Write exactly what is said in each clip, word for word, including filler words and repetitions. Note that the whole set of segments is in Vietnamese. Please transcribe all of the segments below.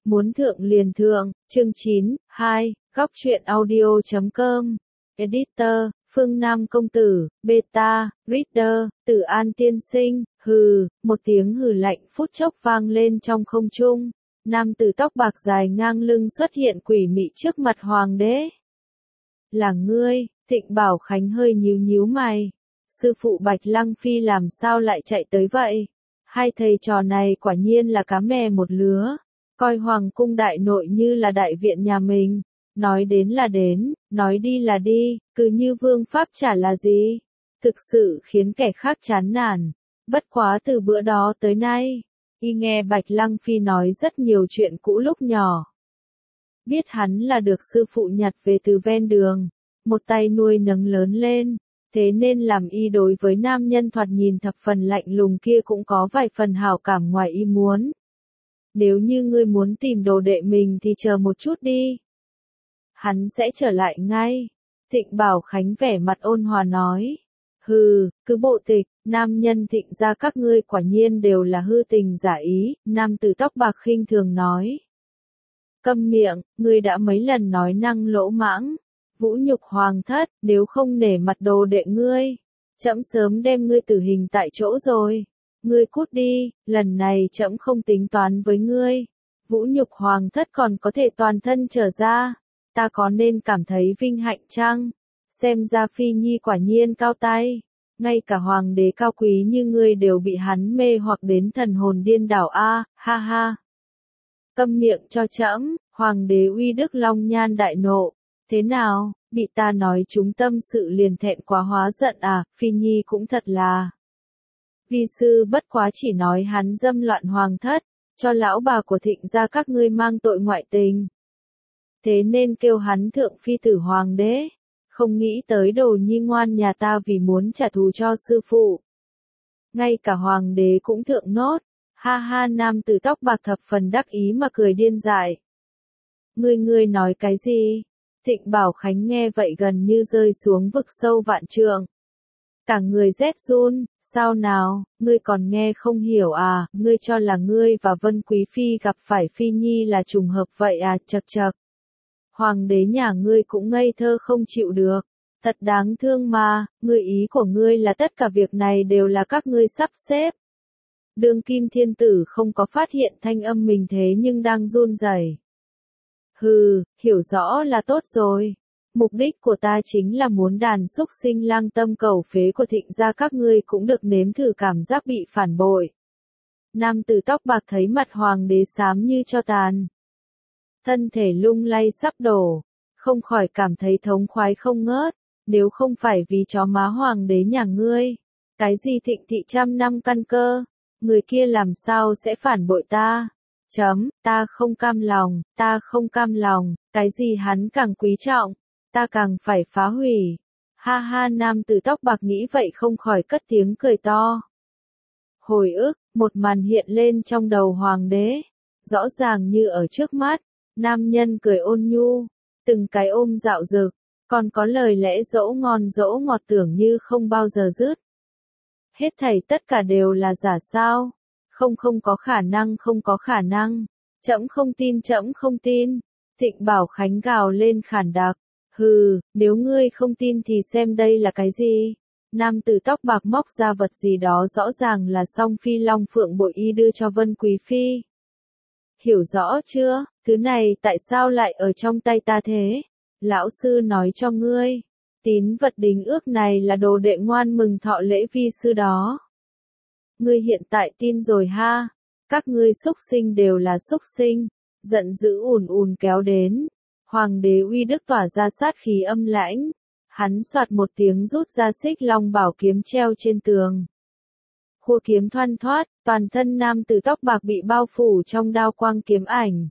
Muốn thượng liền thượng, chương chín, hai, góc truyện audio chấm com. Editor, Phương Nam công tử, beta, reader, Tử An tiên sinh, hừ, một tiếng hừ lạnh phút chốc vang lên trong không trung. Nam tử tóc bạc dài ngang lưng xuất hiện quỷ mị trước mặt hoàng đế. Là ngươi, Thịnh Bảo Khánh hơi nhíu nhíu mày. Sư phụ Bạch Lăng Phi làm sao lại chạy tới vậy? Hai thầy trò này quả nhiên là cá mè một lứa. Coi hoàng cung đại nội như là đại viện nhà mình. Nói đến là đến, nói đi là đi, cứ như vương pháp chả là gì. Thực sự khiến kẻ khác chán nản. Bất quá từ bữa đó tới nay, y nghe Bạch Lăng Phi nói rất nhiều chuyện cũ lúc nhỏ. Biết hắn là được sư phụ nhặt về từ ven đường, một tay nuôi nấng lớn lên, thế nên làm y đối với nam nhân thoạt nhìn thập phần lạnh lùng kia cũng có vài phần hảo cảm ngoài ý muốn. Nếu như ngươi muốn tìm đồ đệ mình thì chờ một chút đi. Hắn sẽ trở lại ngay. Thịnh Bảo Khánh vẻ mặt ôn hòa nói. Hừ, cứ bộ tịch, nam nhân Thịnh gia các ngươi quả nhiên đều là hư tình giả ý, nam tử tóc bạc khinh thường nói. Câm miệng, ngươi đã mấy lần nói năng lỗ mãng, vũ nhục hoàng thất, nếu không nể mặt đồ đệ ngươi, trẫm sớm đem ngươi tử hình tại chỗ rồi. Ngươi cút đi, lần này trẫm không tính toán với ngươi. Vũ nhục hoàng thất còn có thể toàn thân trở ra, ta có nên cảm thấy vinh hạnh chăng? Xem ra Phi Nhi quả nhiên cao tay, ngay cả hoàng đế cao quý như ngươi đều bị hắn mê hoặc đến thần hồn điên đảo a, ha ha. Câm miệng cho trẫm, hoàng đế uy đức long nhan đại nộ. Thế nào, bị ta nói chúng tâm sự liền thẹn quá hóa giận à, Phi Nhi cũng thật là. Vi sư bất quá chỉ nói hắn dâm loạn hoàng thất, cho lão bà của Thịnh gia các ngươi mang tội ngoại tình. Thế nên kêu hắn thượng phi tử hoàng đế, không nghĩ tới đồ nhi ngoan nhà ta vì muốn trả thù cho sư phụ. Ngay cả hoàng đế cũng thượng nốt, ha ha, nam tử tóc bạc thập phần đắc ý mà cười điên dại. Ngươi ngươi nói cái gì? Thịnh Bảo Khánh nghe vậy gần như rơi xuống vực sâu vạn trượng. Cả người rét run, sao nào, ngươi còn nghe không hiểu à, ngươi cho là ngươi và Vân Quý Phi gặp phải Phi Nhi là trùng hợp vậy à, chật chật. Hoàng đế nhà ngươi cũng ngây thơ không chịu được, thật đáng thương mà, ngươi ý của ngươi là tất cả việc này đều là các ngươi sắp xếp. Đương kim thiên tử không có phát hiện thanh âm mình thế nhưng đang run rẩy. Hừ, hiểu rõ là tốt rồi. Mục đích của ta chính là muốn đàn xúc sinh lang tâm cầu phế của Thịnh gia các ngươi cũng được nếm thử cảm giác bị phản bội. Nam tử tóc bạc thấy mặt hoàng đế xám như tro tàn. Thân thể lung lay sắp đổ, không khỏi cảm thấy thống khoái không ngớt, nếu không phải vì chó má hoàng đế nhà ngươi. Cái gì Thịnh thị trăm năm căn cơ, người kia làm sao sẽ phản bội ta? Chấm, ta không cam lòng, ta không cam lòng, cái gì hắn càng quý trọng, ta càng phải phá hủy. Ha ha, nam tử tóc bạc nghĩ vậy không khỏi cất tiếng cười to. Hồi ức, một màn hiện lên trong đầu hoàng đế, rõ ràng như ở trước mắt, nam nhân cười ôn nhu, từng cái ôm dạo dực, còn có lời lẽ dỗ ngon dỗ ngọt tưởng như không bao giờ dứt. Hết thảy tất cả đều là giả sao? Không không có khả năng không có khả năng, trẫm không tin trẫm không tin. Thịnh Bảo Khánh gào lên khản đặc, hừ, nếu ngươi không tin thì xem đây là cái gì. Nam tử tóc bạc móc ra vật gì đó rõ ràng là song phi long phượng bội y đưa cho Vân Quý Phi. Hiểu rõ chưa, thứ này tại sao lại ở trong tay ta thế? Lão sư nói cho ngươi, tín vật đính ước này là đồ đệ ngoan mừng thọ lễ vi sư đó. Ngươi hiện tại tin rồi ha, các ngươi xúc sinh đều là xúc sinh, giận dữ ùn ùn kéo đến. Hoàng đế uy đức tỏa ra sát khí âm lãnh, hắn soạt một tiếng rút ra xích long bảo kiếm treo trên tường. Khua kiếm thoăn thoát, toàn thân nam tử tóc bạc bị bao phủ trong đao quang kiếm ảnh.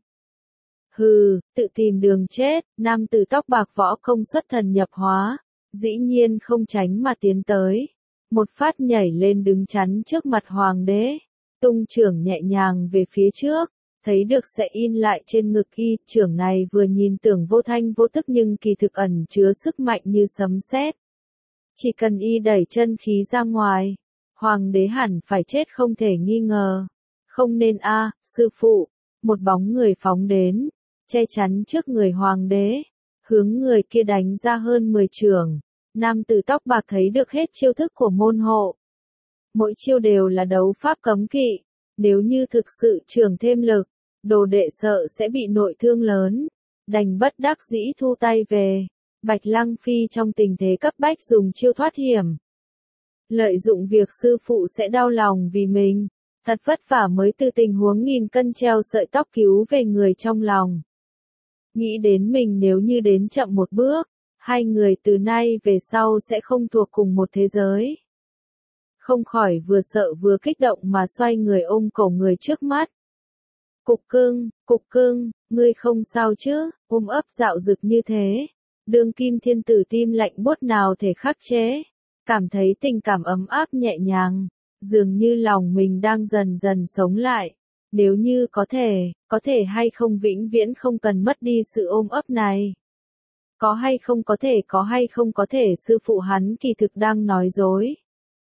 Hừ, tự tìm đường chết, nam tử tóc bạc võ công xuất thần nhập hóa, dĩ nhiên không tránh mà tiến tới. Một phát nhảy lên đứng chắn trước mặt hoàng đế, tung chưởng nhẹ nhàng về phía trước, thấy được sẽ in lại trên ngực y, chưởng này vừa nhìn tưởng vô thanh vô tức nhưng kỳ thực ẩn chứa sức mạnh như sấm sét. Chỉ cần y đẩy chân khí ra ngoài, hoàng đế hẳn phải chết không thể nghi ngờ. Không nên a, sư phụ, một bóng người phóng đến, che chắn trước người hoàng đế, hướng người kia đánh ra hơn mười chưởng. Nam tử tóc bạc thấy được hết chiêu thức của môn hộ. Mỗi chiêu đều là đấu pháp cấm kỵ, nếu như thực sự chưởng thêm lực, đồ đệ sợ sẽ bị nội thương lớn, đành bất đắc dĩ thu tay về. Bạch Lăng Phi trong tình thế cấp bách dùng chiêu thoát hiểm. Lợi dụng việc sư phụ sẽ đau lòng vì mình, thật vất vả mới từ tình huống nghìn cân treo sợi tóc cứu về người trong lòng. Nghĩ đến mình nếu như đến chậm một bước, hai người từ nay về sau sẽ không thuộc cùng một thế giới. Không khỏi vừa sợ vừa kích động mà xoay người ôm cổ người trước mắt. Cục cưng, cục cưng, ngươi không sao chứ, ôm ấp dạo dực như thế. Đương kim thiên tử tim lạnh buốt nào thể khắc chế, cảm thấy tình cảm ấm áp nhẹ nhàng, dường như lòng mình đang dần dần sống lại. Nếu như có thể, có thể hay không vĩnh viễn không cần mất đi sự ôm ấp này. Có hay không có thể, có hay không có thể sư phụ hắn kỳ thực đang nói dối.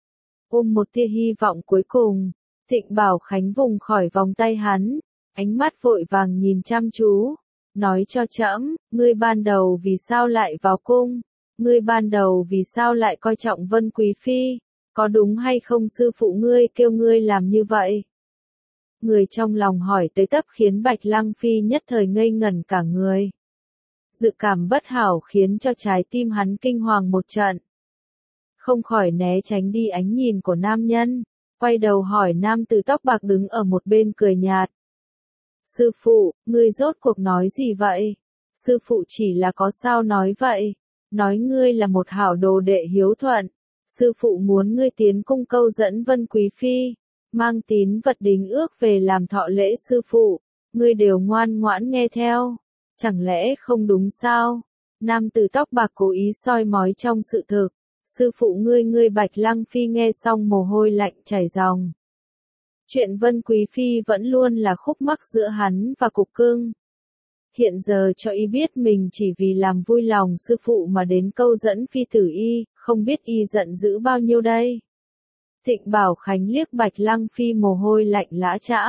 Ôm một tia hy vọng cuối cùng, Thịnh Bảo Khánh vùng khỏi vòng tay hắn, ánh mắt vội vàng nhìn chăm chú, nói cho trẫm, ngươi ban đầu vì sao lại vào cung, ngươi ban đầu vì sao lại coi trọng Vân Quý Phi, có đúng hay không sư phụ ngươi kêu ngươi làm như vậy? Người trong lòng hỏi tới tấp khiến Bạch Lăng Phi nhất thời ngây ngẩn cả người. Dự cảm bất hảo khiến cho trái tim hắn kinh hoàng một trận. Không khỏi né tránh đi ánh nhìn của nam nhân, quay đầu hỏi nam tử tóc bạc đứng ở một bên cười nhạt. Sư phụ, ngươi rốt cuộc nói gì vậy? Sư phụ chỉ là có sao nói vậy? Nói ngươi là một hảo đồ đệ hiếu thuận. Sư phụ muốn ngươi tiến cung câu dẫn Vân Quý Phi, mang tín vật đính ước về làm thọ lễ sư phụ. Ngươi đều ngoan ngoãn nghe theo. Chẳng lẽ không đúng sao? Nam tử tóc bạc cố ý soi mói trong sự thực. Sư phụ ngươi ngươi Bạch Lăng Phi nghe xong mồ hôi lạnh chảy ròng. Chuyện Vân Quý Phi vẫn luôn là khúc mắc giữa hắn và Cục Cưng. Hiện giờ cho y biết mình chỉ vì làm vui lòng sư phụ mà đến câu dẫn phi tử y, không biết y giận dữ bao nhiêu đây. Thịnh Bảo Khánh liếc Bạch Lăng Phi mồ hôi lạnh lã chã.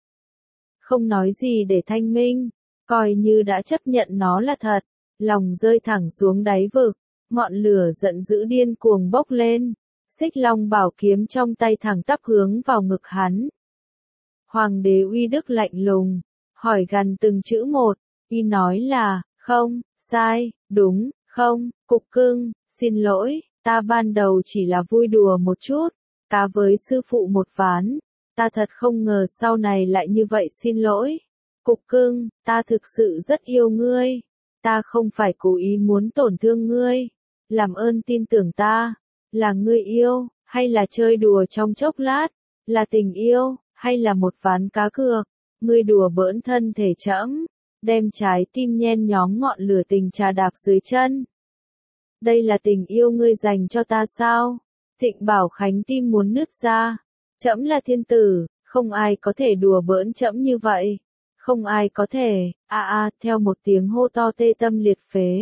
Không nói gì để thanh minh, coi như đã chấp nhận nó là thật, lòng rơi thẳng xuống đáy vực, ngọn lửa giận dữ điên cuồng bốc lên, xích long bảo kiếm trong tay thẳng tắp hướng vào ngực hắn. Hoàng đế uy đức lạnh lùng, hỏi gần từng chữ một, y nói là, không, sai, đúng, không, Cục Cưng, xin lỗi, ta ban đầu chỉ là vui đùa một chút, cá với sư phụ một ván, ta thật không ngờ sau này lại như vậy xin lỗi. Cục Cưng, ta thực sự rất yêu ngươi, ta không phải cố ý muốn tổn thương ngươi, làm ơn tin tưởng ta, là ngươi yêu, hay là chơi đùa trong chốc lát, là tình yêu, hay là một ván cá cược, ngươi đùa bỡn thân thể trẫm, đem trái tim nhen nhóm ngọn lửa tình trà đạp dưới chân. Đây là tình yêu ngươi dành cho ta sao? Thịnh Bảo Khánh tim muốn nứt ra, trẫm là thiên tử, không ai có thể đùa bỡn trẫm như vậy. Không ai có thể, a a, theo một tiếng hô to tê tâm liệt phế.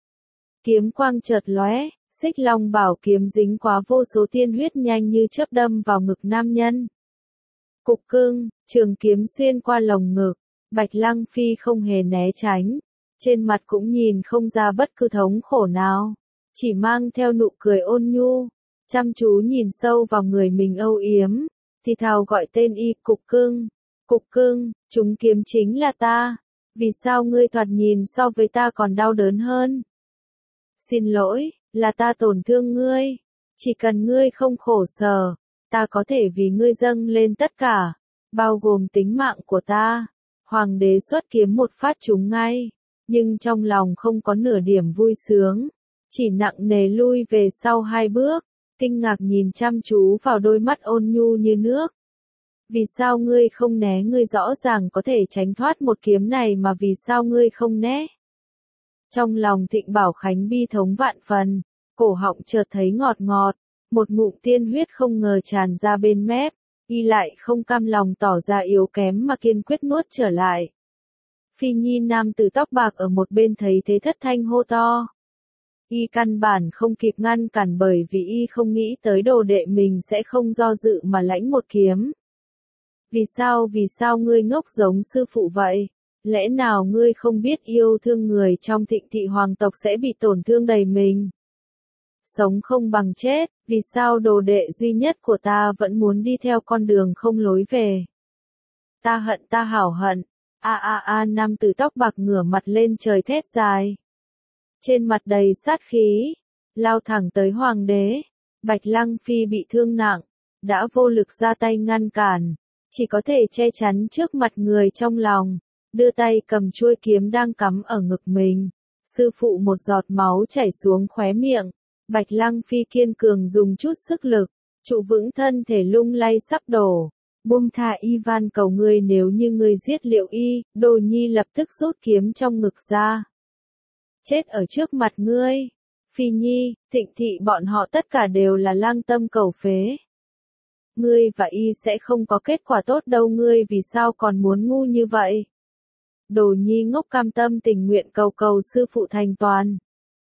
Kiếm quang chợt lóe, xích long bảo kiếm dính quá vô số tiên huyết nhanh như chớp đâm vào ngực nam nhân. Cục Cưng, trường kiếm xuyên qua lồng ngực, Bạch Lăng Phi không hề né tránh, trên mặt cũng nhìn không ra bất cứ thống khổ nào, chỉ mang theo nụ cười ôn nhu, chăm chú nhìn sâu vào người mình âu yếm, thì thào gọi tên y. Cục Cưng, Cục Cưng, chúng kiếm chính là ta, vì sao ngươi thoạt nhìn so với ta còn đau đớn hơn? Xin lỗi, là ta tổn thương ngươi, chỉ cần ngươi không khổ sở, ta có thể vì ngươi dâng lên tất cả, bao gồm tính mạng của ta. Hoàng đế xuất kiếm một phát trúng ngay, nhưng trong lòng không có nửa điểm vui sướng, chỉ nặng nề lui về sau hai bước, kinh ngạc nhìn chăm chú vào đôi mắt ôn nhu như nước. Vì sao ngươi không né, ngươi rõ ràng có thể tránh thoát một kiếm này mà vì sao ngươi không né? Trong lòng Thịnh Bảo Khánh bi thống vạn phần, cổ họng chợt thấy ngọt ngọt, một ngụm tiên huyết không ngờ tràn ra bên mép, y lại không cam lòng tỏ ra yếu kém mà kiên quyết nuốt trở lại. Phi Nhi nam tử tóc bạc ở một bên thấy thế thất thanh hô to. Y căn bản không kịp ngăn cản bởi vì y không nghĩ tới đồ đệ mình sẽ không do dự mà lãnh một kiếm. Vì sao vì sao ngươi ngốc giống sư phụ vậy? Lẽ nào ngươi không biết yêu thương người trong Thịnh thị hoàng tộc sẽ bị tổn thương đầy mình? Sống không bằng chết, vì sao đồ đệ duy nhất của ta vẫn muốn đi theo con đường không lối về? Ta hận ta hảo hận. A a a nam tử tóc bạc ngửa mặt lên trời thét dài. Trên mặt đầy sát khí, lao thẳng tới hoàng đế. Bạch Lăng Phi bị thương nặng, đã vô lực ra tay ngăn cản, chỉ có thể che chắn trước mặt người trong lòng, đưa tay cầm chuôi kiếm đang cắm ở ngực mình. Sư phụ một giọt máu chảy xuống khóe miệng, Bạch Lăng Phi kiên cường dùng chút sức lực, trụ vững thân thể lung lay sắp đổ. Buông tha Ivan cầu ngươi, nếu như ngươi giết Liệu Y, Đồ Nhi lập tức rút kiếm trong ngực ra. Chết ở trước mặt ngươi. Phi Nhi, Thịnh thị bọn họ tất cả đều là lang tâm cầu phế. Ngươi và Y sẽ không có kết quả tốt đâu, ngươi vì sao còn muốn ngu như vậy? Đồ Nhi ngốc cam tâm tình nguyện cầu cầu sư phụ thành toàn.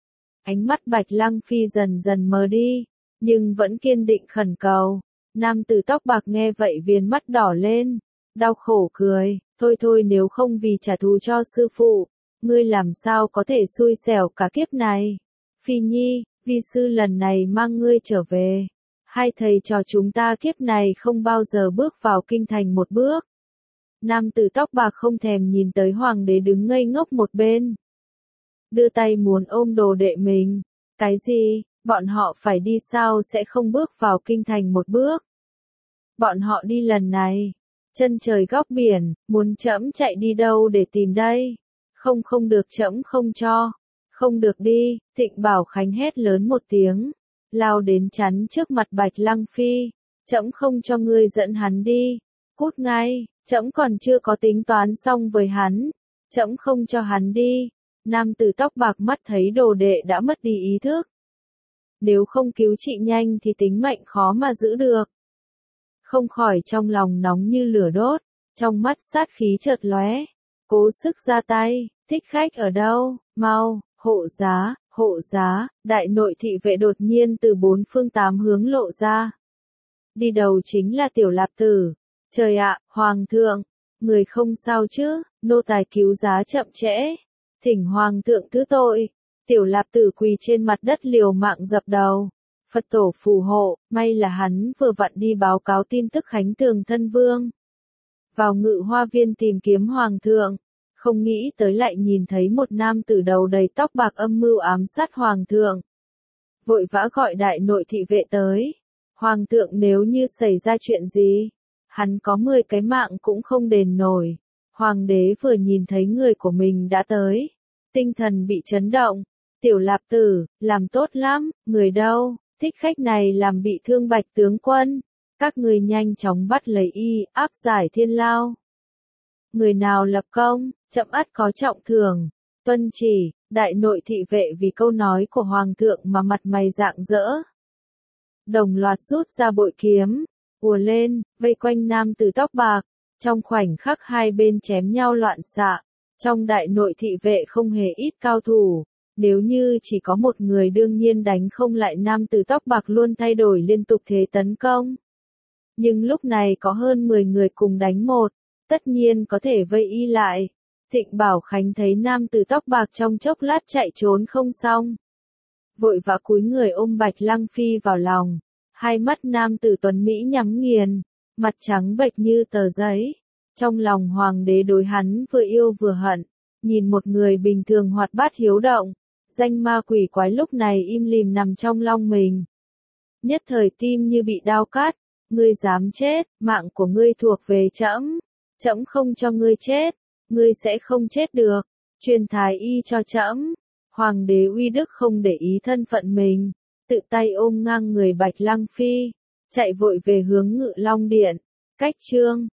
Ánh mắt Bạch Lăng Phi dần dần mờ đi, nhưng vẫn kiên định khẩn cầu. Nam tử tóc bạc nghe vậy viền mắt đỏ lên, đau khổ cười, thôi thôi, nếu không vì trả thù cho sư phụ, ngươi làm sao có thể xui xẻo cả kiếp này? Phi Nhi, vi sư lần này mang ngươi trở về. Hai thầy trò chúng ta kiếp này không bao giờ bước vào kinh thành một bước. Nam tử tóc bạc không thèm nhìn tới hoàng đế đứng ngây ngốc một bên. Đưa tay muốn ôm đồ đệ mình. Cái gì, bọn họ phải đi sao sẽ không bước vào kinh thành một bước? Bọn họ đi lần này, chân trời góc biển, muốn trẫm chạy đi đâu để tìm đây? Không không được, trẫm không cho. Không được đi, Thịnh Bảo Khánh hét lớn một tiếng, lao đến chắn trước mặt Bạch Lăng Phi. Trẫm không cho ngươi dẫn hắn đi. Cút ngay, trẫm còn chưa có tính toán xong với hắn. Trẫm không cho hắn đi. Nam tử tóc bạc mắt thấy đồ đệ đã mất đi ý thức. Nếu không cứu trị nhanh thì tính mệnh khó mà giữ được. Không khỏi trong lòng nóng như lửa đốt, trong mắt sát khí chợt lóe, cố sức ra tay. Thích khách ở đâu, mau, hộ giá, hộ giá. Đại nội thị vệ đột nhiên từ bốn phương tám hướng lộ ra. Đi đầu chính là Tiểu Lạp Tử. Trời ạ, hoàng thượng, người không sao chứ? Nô tài cứu giá chậm trễ, thỉnh hoàng thượng thứ tội. Tiểu Lạp Tử quỳ trên mặt đất liều mạng dập đầu. Phật tổ phù hộ, may là hắn vừa vặn đi báo cáo tin tức khánh tường thân vương. Vào ngự hoa viên tìm kiếm hoàng thượng, không nghĩ tới lại nhìn thấy một nam tử đầu đầy tóc bạc âm mưu ám sát hoàng thượng. Vội vã gọi đại nội thị vệ tới. Hoàng thượng nếu như xảy ra chuyện gì, hắn có mười cái mạng cũng không đền nổi. Hoàng đế vừa nhìn thấy người của mình đã tới, tinh thần bị chấn động. Tiểu Lạp Tử, làm tốt lắm, người đâu? Thích khách này làm bị thương Bạch tướng quân. Các người nhanh chóng bắt lấy y, áp giải thiên lao. Người nào lập công, chậm ắt có trọng thưởng. Tuân chỉ. Đại nội thị vệ vì câu nói của hoàng thượng mà mặt mày rạng rỡ. Đồng loạt rút ra bội kiếm, ùa lên, vây quanh nam tử tóc bạc. Trong khoảnh khắc hai bên chém nhau loạn xạ. Trong đại nội thị vệ không hề ít cao thủ. Nếu như chỉ có một người đương nhiên đánh không lại nam tử tóc bạc luôn thay đổi liên tục thế tấn công. Nhưng lúc này có hơn mười người cùng đánh một, tất nhiên có thể vây y lại. Thịnh Bảo Khánh thấy nam tử tóc bạc trong chốc lát chạy trốn không xong. Vội vã cúi người ôm Bạch Lăng Phi vào lòng. Hai mắt nam tử tuấn Mỹ nhắm nghiền, mặt trắng bệch như tờ giấy. Trong lòng hoàng đế đối hắn vừa yêu vừa hận, nhìn một người bình thường hoạt bát hiếu động. Danh ma quỷ quái lúc này im lìm nằm trong lòng mình. Nhất thời tim như bị đao cắt, ngươi dám chết, mạng của ngươi thuộc về trẫm, trẫm không cho ngươi chết, ngươi sẽ không chết được, truyền thái y cho trẫm. Hoàng đế uy đức không để ý thân phận mình, tự tay ôm ngang người Bạch Lăng Phi, chạy vội về hướng Ngự Long Điện. Cách chương